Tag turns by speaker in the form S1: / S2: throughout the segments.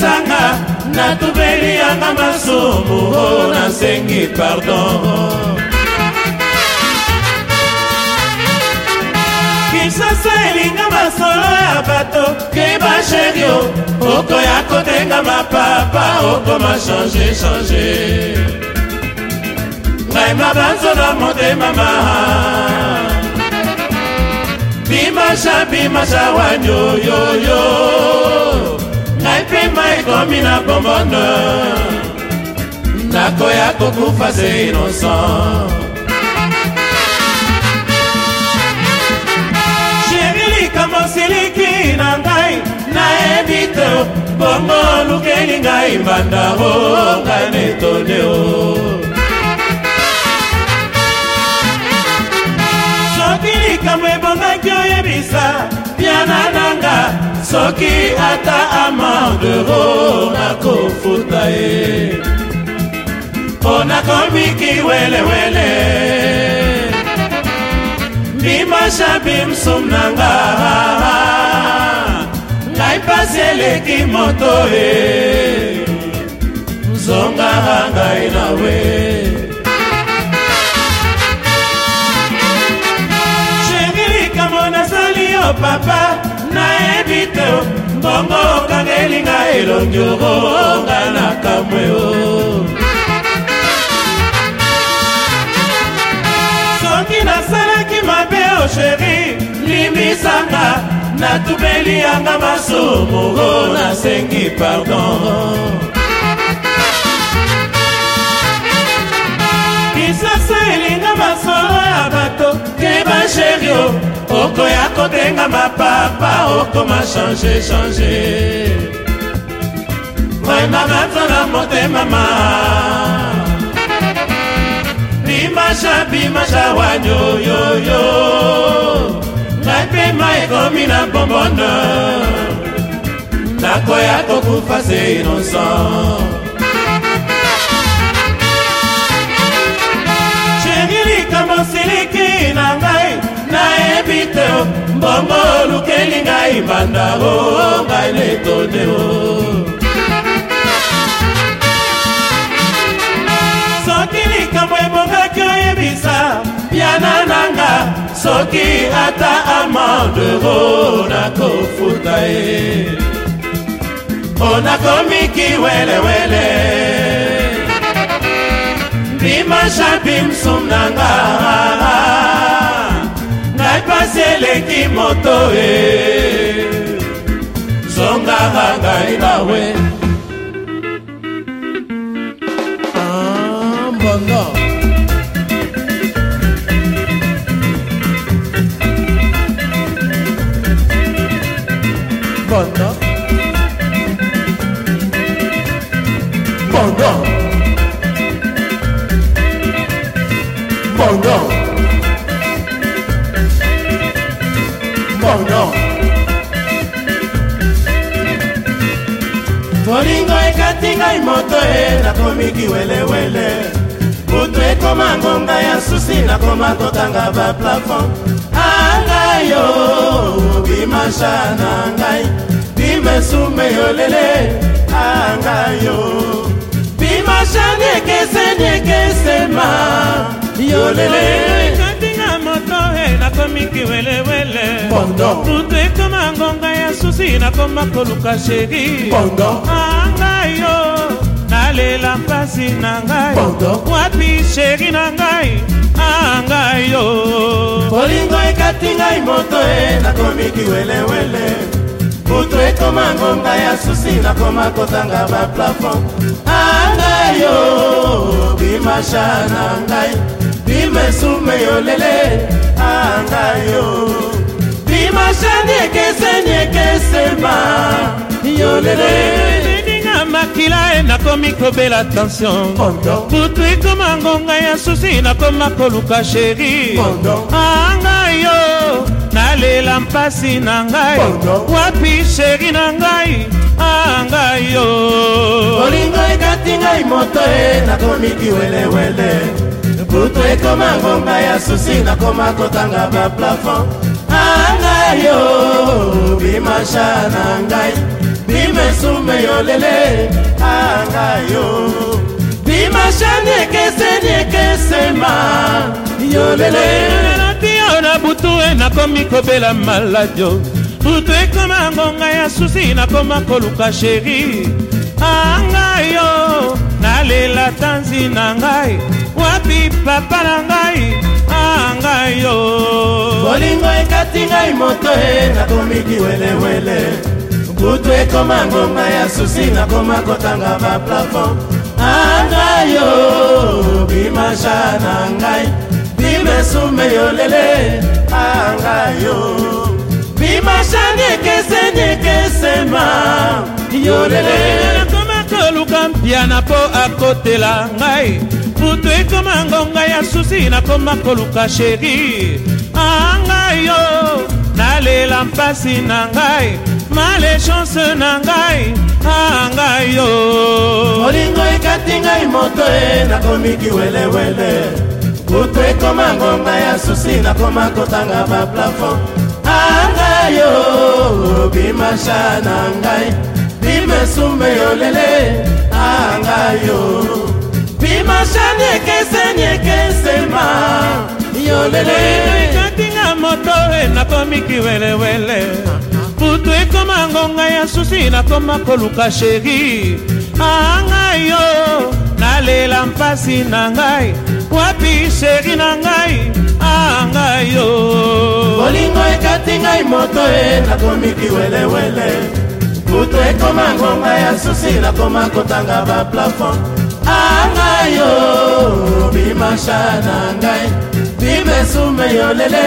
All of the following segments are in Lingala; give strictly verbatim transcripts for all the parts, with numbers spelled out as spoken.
S1: limisanga natubeli yanga masumu nasengi pardon Kinshasa elinga masolo ya bato keba sherio oko ya kotenga mapapa oko ma changer changer ngai mabanzo na motema maha bimasha bimasha wanyo yo yo ngai pe mai komi na bombono nako ya kokufa se innocent Siliki na ngai na ebito bongo lukeli ngai mbandaro ngai netoleo Soki likambo ebongaki oyebisa piana nanga soki ata amandero nakofuta ye onakomiki welewele Bimasha bimsum nanga ngai pasi eleki moto e zonga ngai nawe Chéri kamo nasali yo papa na ebite mbongo kangeli ngai elongioro ngai nakamwe o Soki nasalaki mabe o chéri limisanga natubeli yanga masumu nasengi pardon Kisasa elinga masolo ya bato keba chério oko ya kotenga mapapa oko ma changer changer Moi mabanzo na motema ma Bimasha bimasha wanyo yo yo ngai pe mai komi na bombono nako ya kokufa se innocent Chéri likambo siliki na ngai na ebite mbongo lukeli ngai mbandaro ngai netoleo Soki likambo ebongaki oyebisa piana nanga soki ata amandero nakofuta ye onakomiki welewele bimasha bimsum nanga ngai pasi eleki moto e zonga ngai nawe Bondo Bondo Bondo Bondo Bondo Bolingo ekati ngai moto e nakomiki welewele Kutu ekoma ngonga ya susi nakoma kotanga ba plafond Angayo bimasha na ngai bimesume yolele Angayo bimasha nekese nekese ma yolele Katinga moto e nakomiki welewele Bondo Kutu ekoma ngonga ya susi nakoma koluka sheri Bondo Angayo nalela mpasi na ngai wapi sheri na ngai angai yo Bolingo ekati ngai moto e nakomiki welewele Kutu ekoma ngonga ya susi nakoma kotanga ba plafond angai yo bimasha na ngai bimesume yolele angai yo bimasha nekese nekese ma yolele makila e nakomi kobela tension Kutu ekoma ngonga ya susi nakoma koluka sheri angai yo nalela mpasi na ngai wapi sheri na ngai angai yo Bolingo ekati ngai moto e nakomiki welewele Kutu ekoma ngonga ya susi nakoma kotanga ba plafond angai yo bimasha na ngai bimesume yolele angayo bimashani ekeseni ekesema yolele
S2: natio na butu e nakomi kobela maladio butu ekoma ngonga ya susi nakoma koluka sheri angayo nalela tanzi na ngai wapi papa na ngai angayo
S1: bolingo ekati ngai moto e nakomi kiwelewele butu ekoma ngonga ya susi nakoma kotanga ba plafond angayo bimasha na ngai bimesume yolele angayo bimasha nyekese nyekesema yolele
S2: nakoma koluka mpiana po akotela ngai butu ekoma ngonga ya susi nakoma koluka sheri angayo nalela mpasi na ngai malechance na ngai angayo
S1: molingo ekati ngai moto e nakomi kiwelewele butu ekoma ngonga ya susi nakoma kotanga ba plafond angayo bimasha na ngai bimesume yolele angayo bimasha nyekese nyekesema yolele
S2: katinga moto e nakomi kiwelewele butu ekoma ngonga ya susi nakoma koluka sheri angayo nalela mpasi na ngai wapi sheri na ngai angayo
S1: bolingo ekati ngai moto e nakomi kiwelewele butu ekoma ngonga ya susi nakoma kotanga ba plafond angayo bimasha na ngai bimesume yolele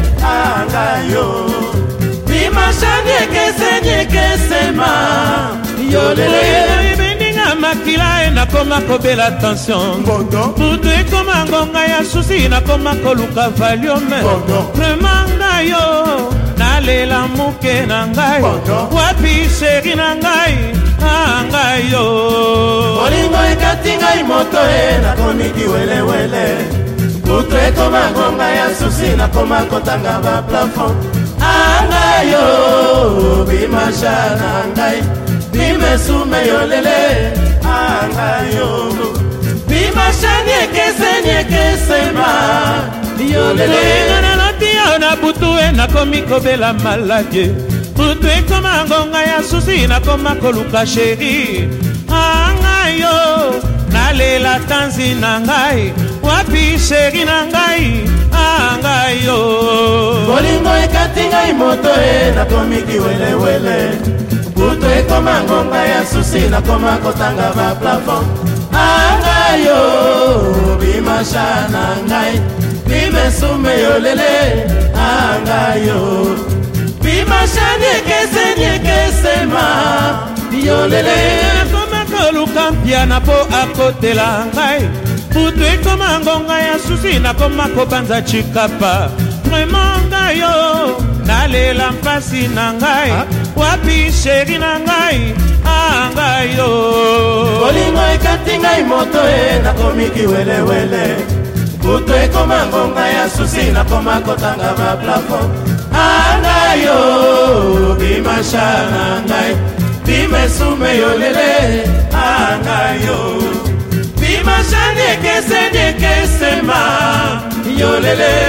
S1: angayo bimasha nyekese nyekesema yolele
S2: bendinga makila e nakoma kobela tension butu ekoma ngonga ya susi nakoma koluka valiome remanga yo nalela muke na ngai wapi sheri na ngai angayo
S1: bolingo ekati ngai moto e nakomi kiwelewele butu ekoma ngonga ya susi nakoma kotanga ba plafond angayo bimasha na ngai bimesume yolele angayo bimasha nyekese nyekesema yolele
S2: natio na butu e nakomi kobela maladie butu ekoma ngonga ya susi nakoma koluka sheri angayo nalela tanzi na ngai wapi sheri na ngai angayo
S1: bolingo ekati ngai moto e nakomi kiwelewele butu ekoma ngonga ya susi nakoma kotanga ba plafond angayo bimasha na ngai bimesume yolele angayo bimasha nyekese nyekesema yolele
S2: nakoma koluka mpiana po akotela ngai butu ekoma ngonga ya susi nakoma kobanza chikapa vraiment ngayo nalela mpasi na ngai wapi sheri na ngai angayo
S1: bolingo ekati ngai moto e nakomi kiwelewele butu ekoma ngonga ya susi nakoma kotanga ba plafond angayo bimasha na ngai bimesume yolele angayo bimasha nyekese nyekesema yolele